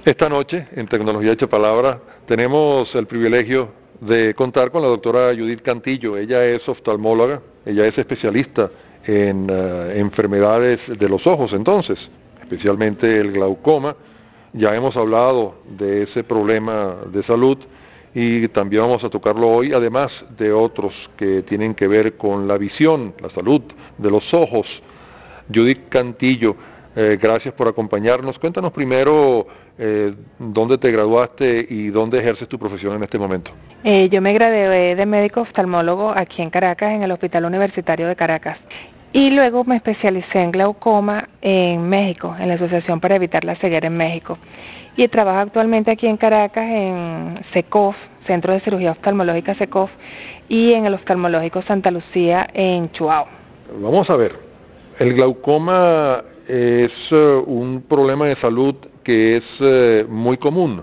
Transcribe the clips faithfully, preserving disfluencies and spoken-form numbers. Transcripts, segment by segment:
Esta noche, en Tecnología Hecha Palabra, tenemos el privilegio de contar con la doctora Judith Cantillo. Ella es oftalmóloga, ella es especialista en uh, enfermedades de los ojos, entonces, especialmente el glaucoma. Ya hemos hablado de ese problema de salud y también vamos a tocarlo hoy, además de otros que tienen que ver con la visión, la salud de los ojos. Judith Cantillo, eh, gracias por acompañarnos. Cuéntanos primero eh, dónde te graduaste y dónde ejerces tu profesión en este momento. Eh, yo me gradué de médico oftalmólogo aquí en Caracas, en el Hospital Universitario de Caracas. Y luego me especialicé en glaucoma en México, en la Asociación para Evitar la Ceguera en México. Y trabajo actualmente aquí en Caracas en CECOF, Centro de Cirugía Oftalmológica CECOF, y en el Oftalmológico Santa Lucía en Chuao. Vamos a ver, el glaucoma es uh, un problema de salud que es uh, muy común.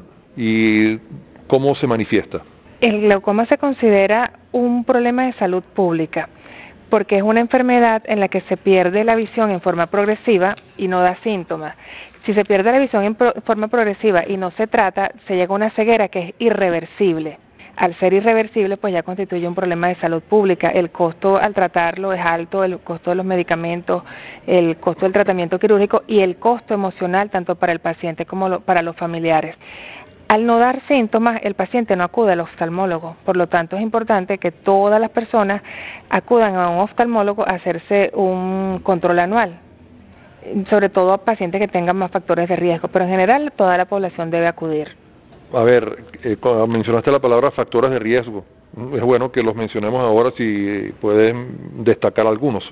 ¿Y cómo se manifiesta? El glaucoma se considera un problema de salud pública porque es una enfermedad en la que se pierde la visión en forma progresiva y no da síntomas. Si se pierde la visión en pro- forma progresiva y no se trata, se llega a una ceguera que es irreversible. Al ser irreversible, pues ya constituye un problema de salud pública. El costo al tratarlo es alto, el costo de los medicamentos, el costo del tratamiento quirúrgico y el costo emocional tanto para el paciente como lo, para los familiares. Al no dar síntomas, el paciente no acude al oftalmólogo, por lo tanto es importante que todas las personas acudan a un oftalmólogo a hacerse un control anual, sobre todo a pacientes que tengan más factores de riesgo, pero en general toda la población debe acudir. A ver, eh, mencionaste la palabra factores de riesgo. Es bueno que los mencionemos ahora si pueden destacar algunos.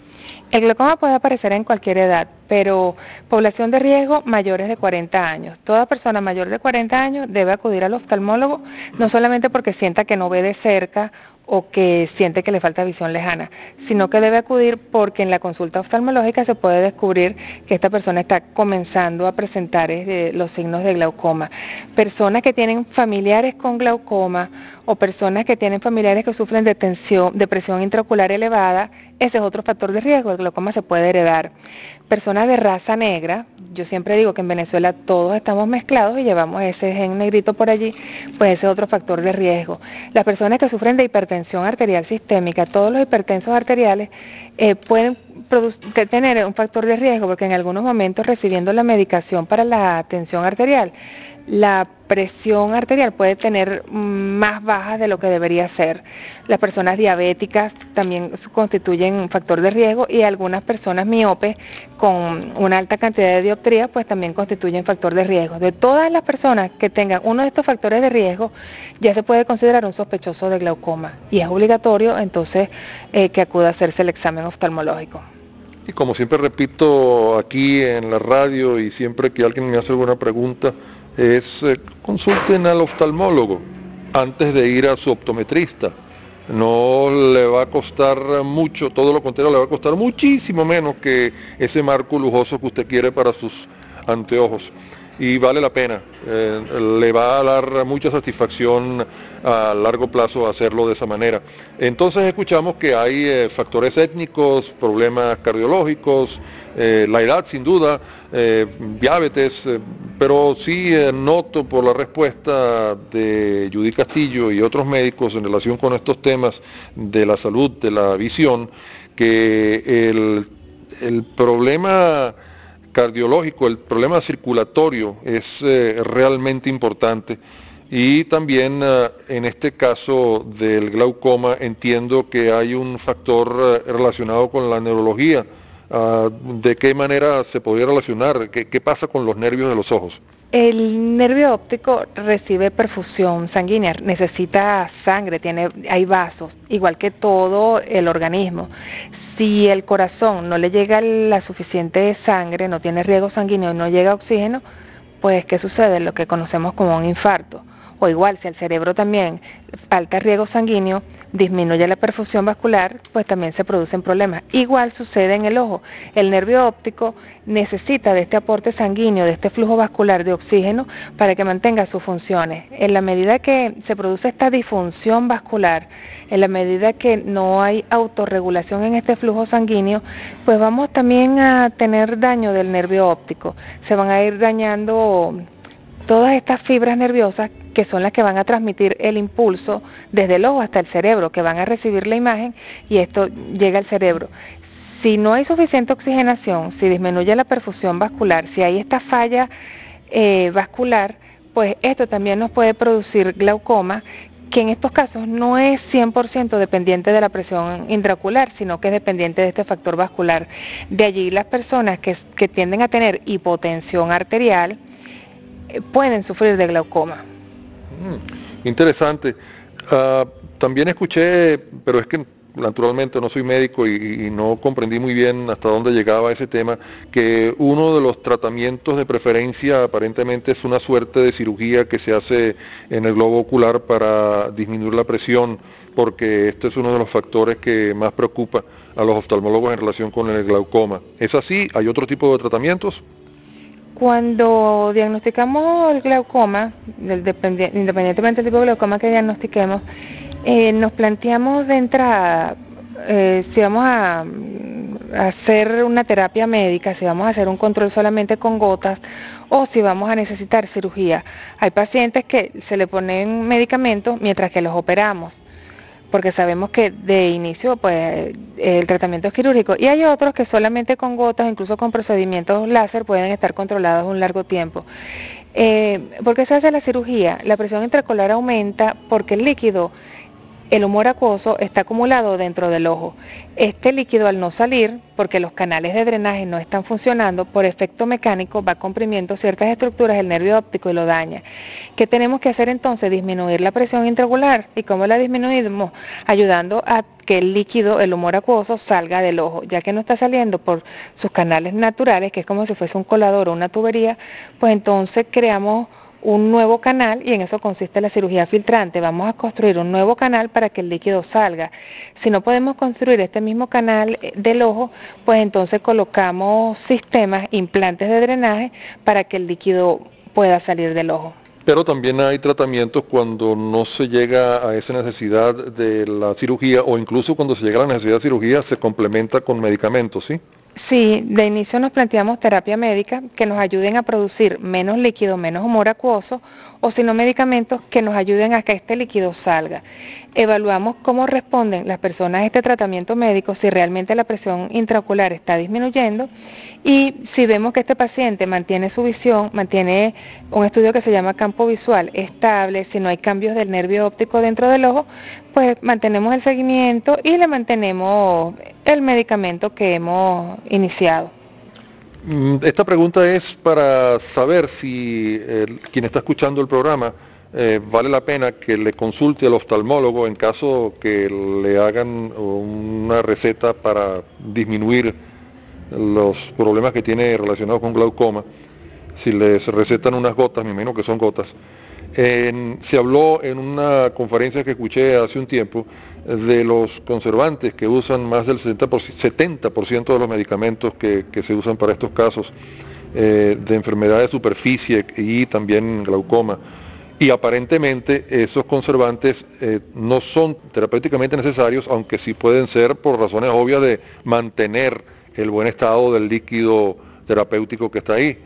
El glaucoma puede aparecer en cualquier edad, pero población de riesgo mayores de cuarenta años. Toda persona mayor de cuarenta años debe acudir al oftalmólogo, no solamente porque sienta que no ve de cerca o que siente que le falta visión lejana, sino que debe acudir porque en la consulta oftalmológica se puede descubrir que esta persona está comenzando a presentar eh, los signos de glaucoma. Personas que tienen familiares con glaucoma o personas que tienen familiares que sufren de tensión, de presión intraocular elevada, ese es otro factor de riesgo, el glaucoma se puede heredar. Personas de raza negra, yo siempre digo que en Venezuela todos estamos mezclados y llevamos ese gen negrito por allí, pues ese es otro factor de riesgo. Las personas que sufren de hipertensión arterial sistémica, todos los hipertensos arteriales eh, pueden tener un factor de riesgo porque en algunos momentos recibiendo la medicación para la tensión arterial, la presión arterial puede tener más baja de lo que debería ser. Las personas diabéticas también constituyen un factor de riesgo y algunas personas miopes con una alta cantidad de dioptrías pues también constituyen factor de riesgo. De todas las personas que tengan uno de estos factores de riesgo ya se puede considerar un sospechoso de glaucoma y es obligatorio entonces eh, que acuda a hacerse el examen oftalmológico. Y como siempre repito aquí en la radio y siempre que alguien me hace alguna pregunta, es eh, consulten al oftalmólogo antes de ir a su optometrista. No le va a costar mucho, todo lo contrario, le va a costar muchísimo menos que ese marco lujoso que usted quiere para sus anteojos. Y vale la pena, eh, le va a dar mucha satisfacción a largo plazo hacerlo de esa manera. Entonces escuchamos que hay eh, factores étnicos, problemas cardiológicos, eh, la edad sin duda, eh, diabetes, eh, pero sí eh, noto por la respuesta de Judith Castillo y otros médicos en relación con estos temas de la salud, de la visión, que el, el problema cardiológico, el problema circulatorio es eh, realmente importante. Y también uh, en este caso del glaucoma entiendo que hay un factor uh, relacionado con la neurología. Uh, ¿De qué manera se podría relacionar? ¿Qué, qué pasa con los nervios de los ojos? El nervio óptico recibe perfusión sanguínea, necesita sangre, tiene, hay vasos, igual que todo el organismo. Si el corazón no le llega la suficiente sangre, no tiene riego sanguíneo y no llega oxígeno, pues ¿qué sucede? Lo que conocemos como un infarto. O igual, si el cerebro también falta riego sanguíneo, disminuye la perfusión vascular, pues también se producen problemas. Igual sucede en el ojo. El nervio óptico necesita de este aporte sanguíneo, de este flujo vascular de oxígeno para que mantenga sus funciones. En la medida que se produce esta disfunción vascular, en la medida que no hay autorregulación en este flujo sanguíneo, pues vamos también a tener daño del nervio óptico. Se van a ir dañando todas estas fibras nerviosas que son las que van a transmitir el impulso desde el ojo hasta el cerebro, que van a recibir la imagen y esto llega al cerebro. Si no hay suficiente oxigenación, si disminuye la perfusión vascular, si hay esta falla eh, vascular, pues esto también nos puede producir glaucoma, que en estos casos no es cien por ciento dependiente de la presión intraocular, sino que es dependiente de este factor vascular. De allí las personas que, que tienden a tener hipotensión arterial eh, pueden sufrir de glaucoma. Mm, interesante. Uh, también escuché, pero es que naturalmente no soy médico y, y no comprendí muy bien hasta dónde llegaba ese tema, que uno de los tratamientos de preferencia aparentemente es una suerte de cirugía que se hace en el globo ocular para disminuir la presión, porque este es uno de los factores que más preocupa a los oftalmólogos en relación con el glaucoma. ¿Es así? ¿Hay otro tipo de tratamientos? Cuando diagnosticamos el glaucoma, independientemente del tipo de glaucoma que diagnostiquemos, eh, nos planteamos de entrada eh, si vamos a, a hacer una terapia médica, si vamos a hacer un control solamente con gotas o si vamos a necesitar cirugía. Hay pacientes que se le ponen medicamentos mientras que los operamos, porque sabemos que de inicio pues el tratamiento es quirúrgico, y hay otros que solamente con gotas, incluso con procedimientos láser, pueden estar controlados un largo tiempo. Eh, ¿Por qué se hace la cirugía? La presión intraocular aumenta porque el líquido, el humor acuoso, está acumulado dentro del ojo. Este líquido, al no salir, porque los canales de drenaje no están funcionando, por efecto mecánico va comprimiendo ciertas estructuras del nervio óptico y lo daña. ¿Qué tenemos que hacer entonces? Disminuir la presión intraocular. ¿Y cómo la disminuimos? Ayudando a que el líquido, el humor acuoso, salga del ojo, ya que no está saliendo por sus canales naturales, que es como si fuese un colador o una tubería, pues entonces creamos un nuevo canal, y en eso consiste la cirugía filtrante. Vamos a construir un nuevo canal para que el líquido salga. Si no podemos construir este mismo canal del ojo, pues entonces colocamos sistemas, implantes de drenaje para que el líquido pueda salir del ojo. Pero también hay tratamientos cuando no se llega a esa necesidad de la cirugía, o incluso cuando se llega a la necesidad de cirugía se complementa con medicamentos, ¿sí? Sí, de inicio nos planteamos terapia médica que nos ayuden a producir menos líquido, menos humor acuoso, o si no medicamentos que nos ayuden a que este líquido salga. Evaluamos cómo responden las personas a este tratamiento médico, si realmente la presión intraocular está disminuyendo, y si vemos que este paciente mantiene su visión, mantiene un estudio que se llama campo visual estable, si no hay cambios del nervio óptico dentro del ojo, pues mantenemos el seguimiento y le mantenemos el medicamento que hemos iniciado. Esta pregunta es para saber si eh, quien está escuchando el programa eh, vale la pena que le consulte al oftalmólogo en caso que le hagan una receta para disminuir los problemas que tiene relacionados con glaucoma. Si les recetan unas gotas, me imagino que son gotas. En, se habló en una conferencia que escuché hace un tiempo de los conservantes que usan más del setenta por ciento de los medicamentos que, que se usan para estos casos eh, de enfermedad de superficie y también glaucoma. Y aparentemente esos conservantes eh, no son terapéuticamente necesarios, aunque sí pueden ser por razones obvias de mantener el buen estado del líquido terapéutico que está ahí.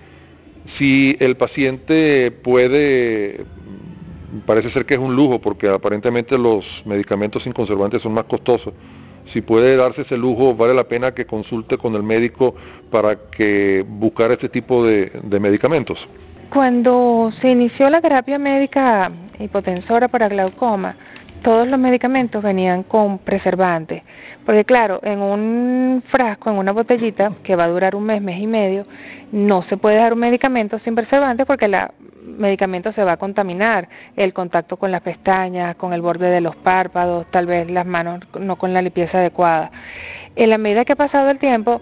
Si el paciente puede, parece ser que es un lujo porque aparentemente los medicamentos sin conservantes son más costosos, si puede darse ese lujo, vale la pena que consulte con el médico para que buscar este tipo de, de medicamentos. Cuando se inició la terapia médica hipotensora para glaucoma, todos los medicamentos venían con preservantes, porque claro, en un frasco, en una botellita que va a durar un mes, mes y medio, no se puede dar un medicamento sin preservantes porque el medicamento se va a contaminar, el contacto con las pestañas, con el borde de los párpados, tal vez las manos no con la limpieza adecuada. En la medida que ha pasado el tiempo,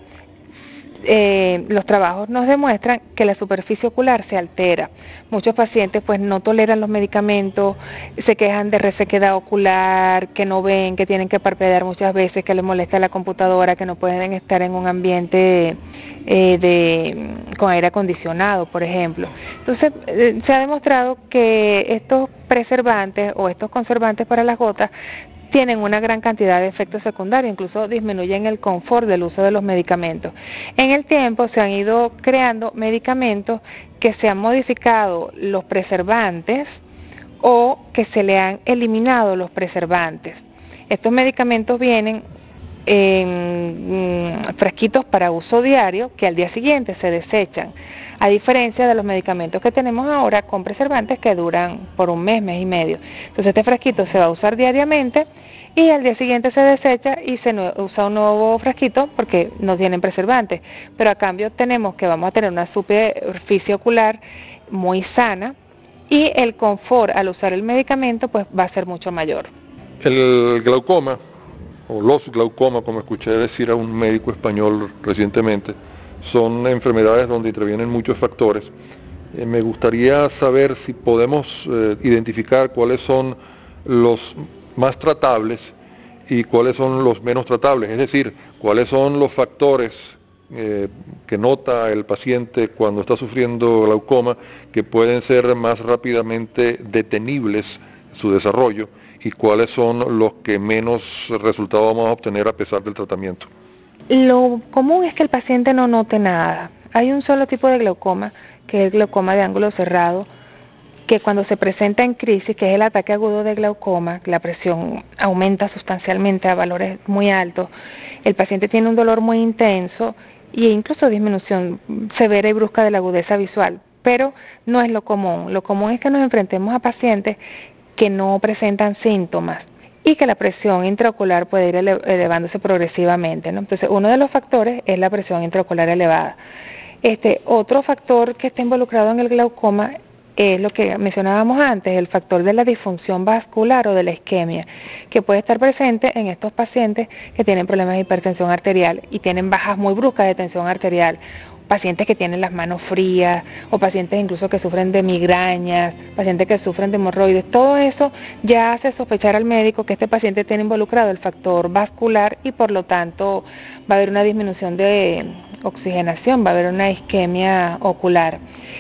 Eh, los trabajos nos demuestran que la superficie ocular se altera. Muchos pacientes pues no toleran los medicamentos, se quejan de resequedad ocular, que no ven, que tienen que parpadear muchas veces, que les molesta la computadora, que no pueden estar en un ambiente eh, de, con aire acondicionado, por ejemplo. Entonces eh, se ha demostrado que estos preservantes o estos conservantes para las gotas tienen una gran cantidad de efectos secundarios, incluso disminuyen el confort del uso de los medicamentos. En el tiempo se han ido creando medicamentos que se han modificado los preservantes o que se le han eliminado los preservantes. Estos medicamentos vienen en mm, frasquitos para uso diario que al día siguiente se desechan, a diferencia de los medicamentos que tenemos ahora con preservantes que duran por un mes, mes y medio. Entonces este frasquito se va a usar diariamente y al día siguiente se desecha y se usa un nuevo frasquito porque no tienen preservantes, pero a cambio tenemos que vamos a tener una superficie ocular muy sana y el confort al usar el medicamento pues va a ser mucho mayor. El glaucoma, o los glaucomas, como escuché decir a un médico español recientemente, son enfermedades donde intervienen muchos factores. Eh, me gustaría saber si podemos eh, identificar cuáles son los más tratables y cuáles son los menos tratables, es decir, cuáles son los factores eh, que nota el paciente cuando está sufriendo glaucoma que pueden ser más rápidamente detenibles su desarrollo y cuáles son los que menos resultados vamos a obtener a pesar del tratamiento. Lo común es que el paciente no note nada. Hay un solo tipo de glaucoma, que es el glaucoma de ángulo cerrado, que cuando se presenta en crisis, que es el ataque agudo de glaucoma, la presión aumenta sustancialmente a valores muy altos, el paciente tiene un dolor muy intenso e incluso disminución severa y brusca de la agudeza visual, pero no es lo común. Lo común es que nos enfrentemos a pacientes que no presentan síntomas y que la presión intraocular puede ir ele elevándose progresivamente, ¿no? Entonces, uno de los factores es la presión intraocular elevada. Este, otro factor que está involucrado en el glaucoma es lo que mencionábamos antes, el factor de la disfunción vascular o de la isquemia, que puede estar presente en estos pacientes que tienen problemas de hipertensión arterial y tienen bajas muy bruscas de tensión arterial, pacientes que tienen las manos frías o pacientes incluso que sufren de migrañas, pacientes que sufren de hemorroides. Todo eso ya hace sospechar al médico que este paciente tiene involucrado el factor vascular y por lo tanto va a haber una disminución de oxigenación, va a haber una isquemia ocular.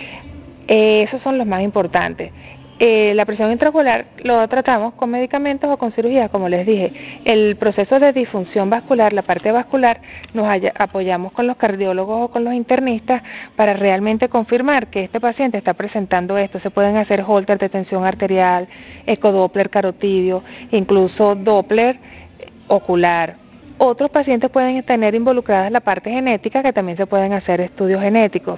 Eh, esos son los más importantes. Eh, la presión intraocular lo tratamos con medicamentos o con cirugía, como les dije. El proceso de disfunción vascular, la parte vascular, nos haya, apoyamos con los cardiólogos o con los internistas para realmente confirmar que este paciente está presentando esto. Se pueden hacer holter de tensión arterial, ecodoppler carotidio, incluso doppler ocular. Otros pacientes pueden tener involucradas la parte genética, que también se pueden hacer estudios genéticos.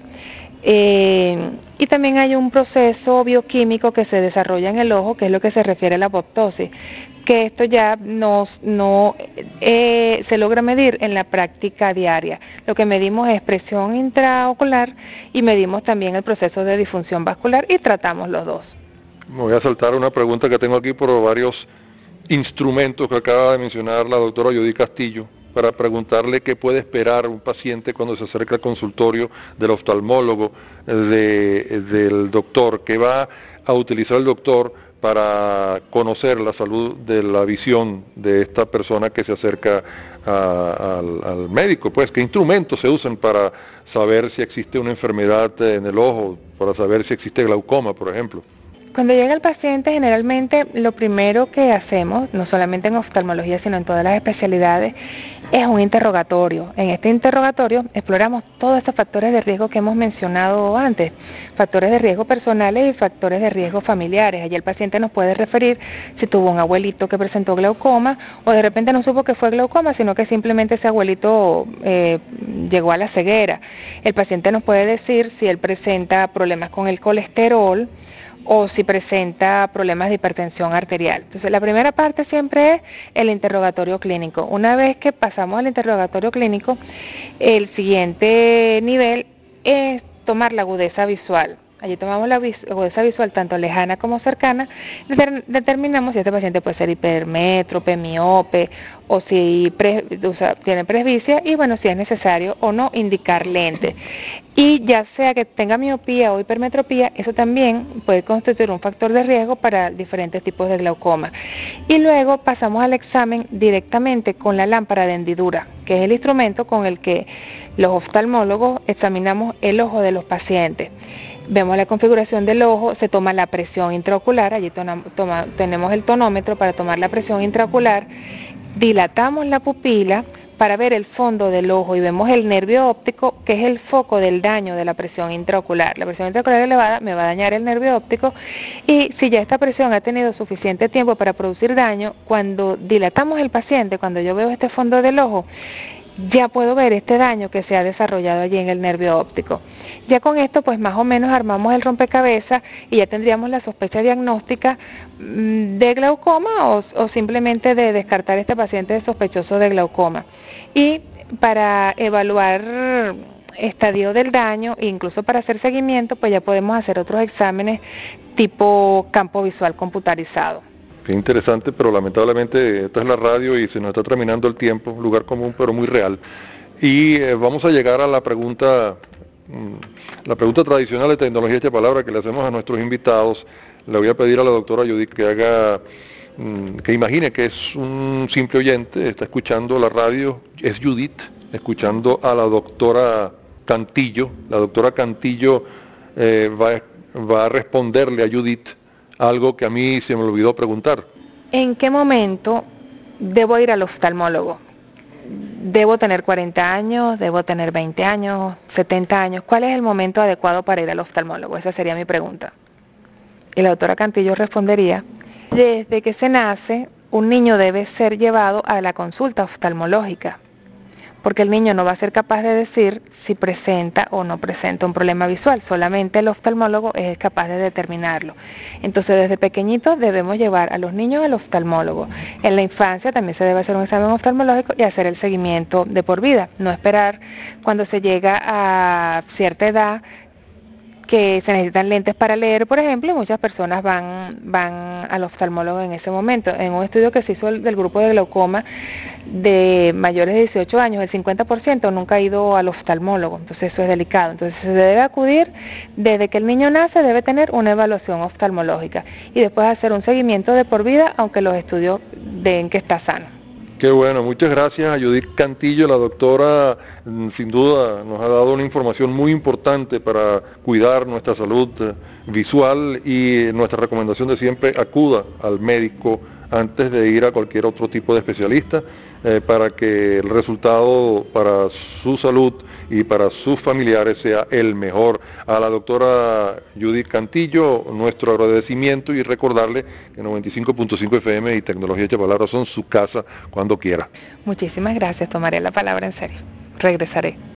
Eh, y también hay un proceso bioquímico que se desarrolla en el ojo, que es lo que se refiere a la apoptosis, que esto ya nos, no eh, se logra medir en la práctica diaria. Lo que medimos es presión intraocular y medimos también el proceso de disfunción vascular y tratamos los dos. Me voy a saltar una pregunta que tengo aquí por varios instrumentos que acaba de mencionar la doctora Yodí Castillo, para preguntarle qué puede esperar un paciente cuando se acerca al consultorio del oftalmólogo, de, del doctor, qué va a utilizar el doctor para conocer la salud de la visión de esta persona que se acerca a, al, al médico, pues qué instrumentos se usan para saber si existe una enfermedad en el ojo, para saber si existe glaucoma, por ejemplo. Cuando llega el paciente, generalmente lo primero que hacemos, no solamente en oftalmología, sino en todas las especialidades, es un interrogatorio. En este interrogatorio exploramos todos estos factores de riesgo que hemos mencionado antes, factores de riesgo personales y factores de riesgo familiares. Allí el paciente nos puede referir si tuvo un abuelito que presentó glaucoma o de repente no supo que fue glaucoma, sino que simplemente ese abuelito eh, llegó a la ceguera. El paciente nos puede decir si él presenta problemas con el colesterol, o si presenta problemas de hipertensión arterial. Entonces, la primera parte siempre es el interrogatorio clínico. Una vez que pasamos al interrogatorio clínico, el siguiente nivel es tomar la agudeza visual. Allí tomamos la agudeza visual tanto lejana como cercana, determinamos si este paciente puede ser hipermétrope, miope o si pre, o sea, tiene presbicia y bueno, si es necesario o no indicar lentes. Y ya sea que tenga miopía o hipermetropía, eso también puede constituir un factor de riesgo para diferentes tipos de glaucoma. Y luego pasamos al examen directamente con la lámpara de hendidura, que es el instrumento con el que los oftalmólogos examinamos el ojo de los pacientes. Vemos la configuración del ojo, se toma la presión intraocular, allí toma, toma, tenemos el tonómetro para tomar la presión intraocular, dilatamos la pupila para ver el fondo del ojo y vemos el nervio óptico, que es el foco del daño de la presión intraocular. La presión intraocular elevada me va a dañar el nervio óptico, y si ya esta presión ha tenido suficiente tiempo para producir daño, cuando dilatamos el paciente, cuando yo veo este fondo del ojo, ya puedo ver este daño que se ha desarrollado allí en el nervio óptico. Ya con esto pues más o menos armamos el rompecabezas y ya tendríamos la sospecha diagnóstica mmm, de glaucoma o, o simplemente de descartar este paciente sospechoso de glaucoma. Y para evaluar estadio del daño e incluso para hacer seguimiento, pues ya podemos hacer otros exámenes tipo campo visual computarizado. Qué interesante, pero lamentablemente esta es la radio y se nos está terminando el tiempo, un lugar común pero muy real. Y eh, vamos a llegar a la pregunta, mmm, la pregunta tradicional de tecnología hecha palabra que le hacemos a nuestros invitados. Le voy a pedir a la doctora Judith que haga, mmm, que imagine que es un simple oyente, está escuchando la radio, es Judith, escuchando a la doctora Cantillo. La doctora Cantillo eh, va, va a responderle a Judith algo que a mí se me olvidó preguntar. ¿En qué momento debo ir al oftalmólogo? ¿Debo tener cuarenta años? ¿Debo tener veinte años? ¿setenta años? ¿Cuál es el momento adecuado para ir al oftalmólogo? Esa sería mi pregunta. Y la doctora Cantillo respondería: desde que se nace, un niño debe ser llevado a la consulta oftalmológica, porque el niño no va a ser capaz de decir si presenta o no presenta un problema visual, solamente el oftalmólogo es capaz de determinarlo. Entonces desde pequeñitos debemos llevar a los niños al oftalmólogo. En la infancia también se debe hacer un examen oftalmológico y hacer el seguimiento de por vida, no esperar cuando se llega a cierta edad que se necesitan lentes para leer, por ejemplo, y muchas personas van, van al oftalmólogo en ese momento. En un estudio que se hizo el, del grupo de glaucoma de mayores de dieciocho años, el cincuenta por ciento nunca ha ido al oftalmólogo, entonces eso es delicado. Entonces se debe acudir desde que el niño nace, debe tener una evaluación oftalmológica y después hacer un seguimiento de por vida, aunque los estudios den que está sano. Qué bueno, muchas gracias a Judith Cantillo, la doctora sin duda nos ha dado una información muy importante para cuidar nuestra salud visual, y nuestra recomendación de siempre: acuda al médico antes de ir a cualquier otro tipo de especialista eh, para que el resultado para su salud y para sus familiares sea el mejor. A la doctora Judith Cantillo, nuestro agradecimiento, y recordarle que noventa y cinco punto cinco F M y Tecnología Hecha Palabra son su casa cuando quiera. Muchísimas gracias, tomaré la palabra en serio. Regresaré.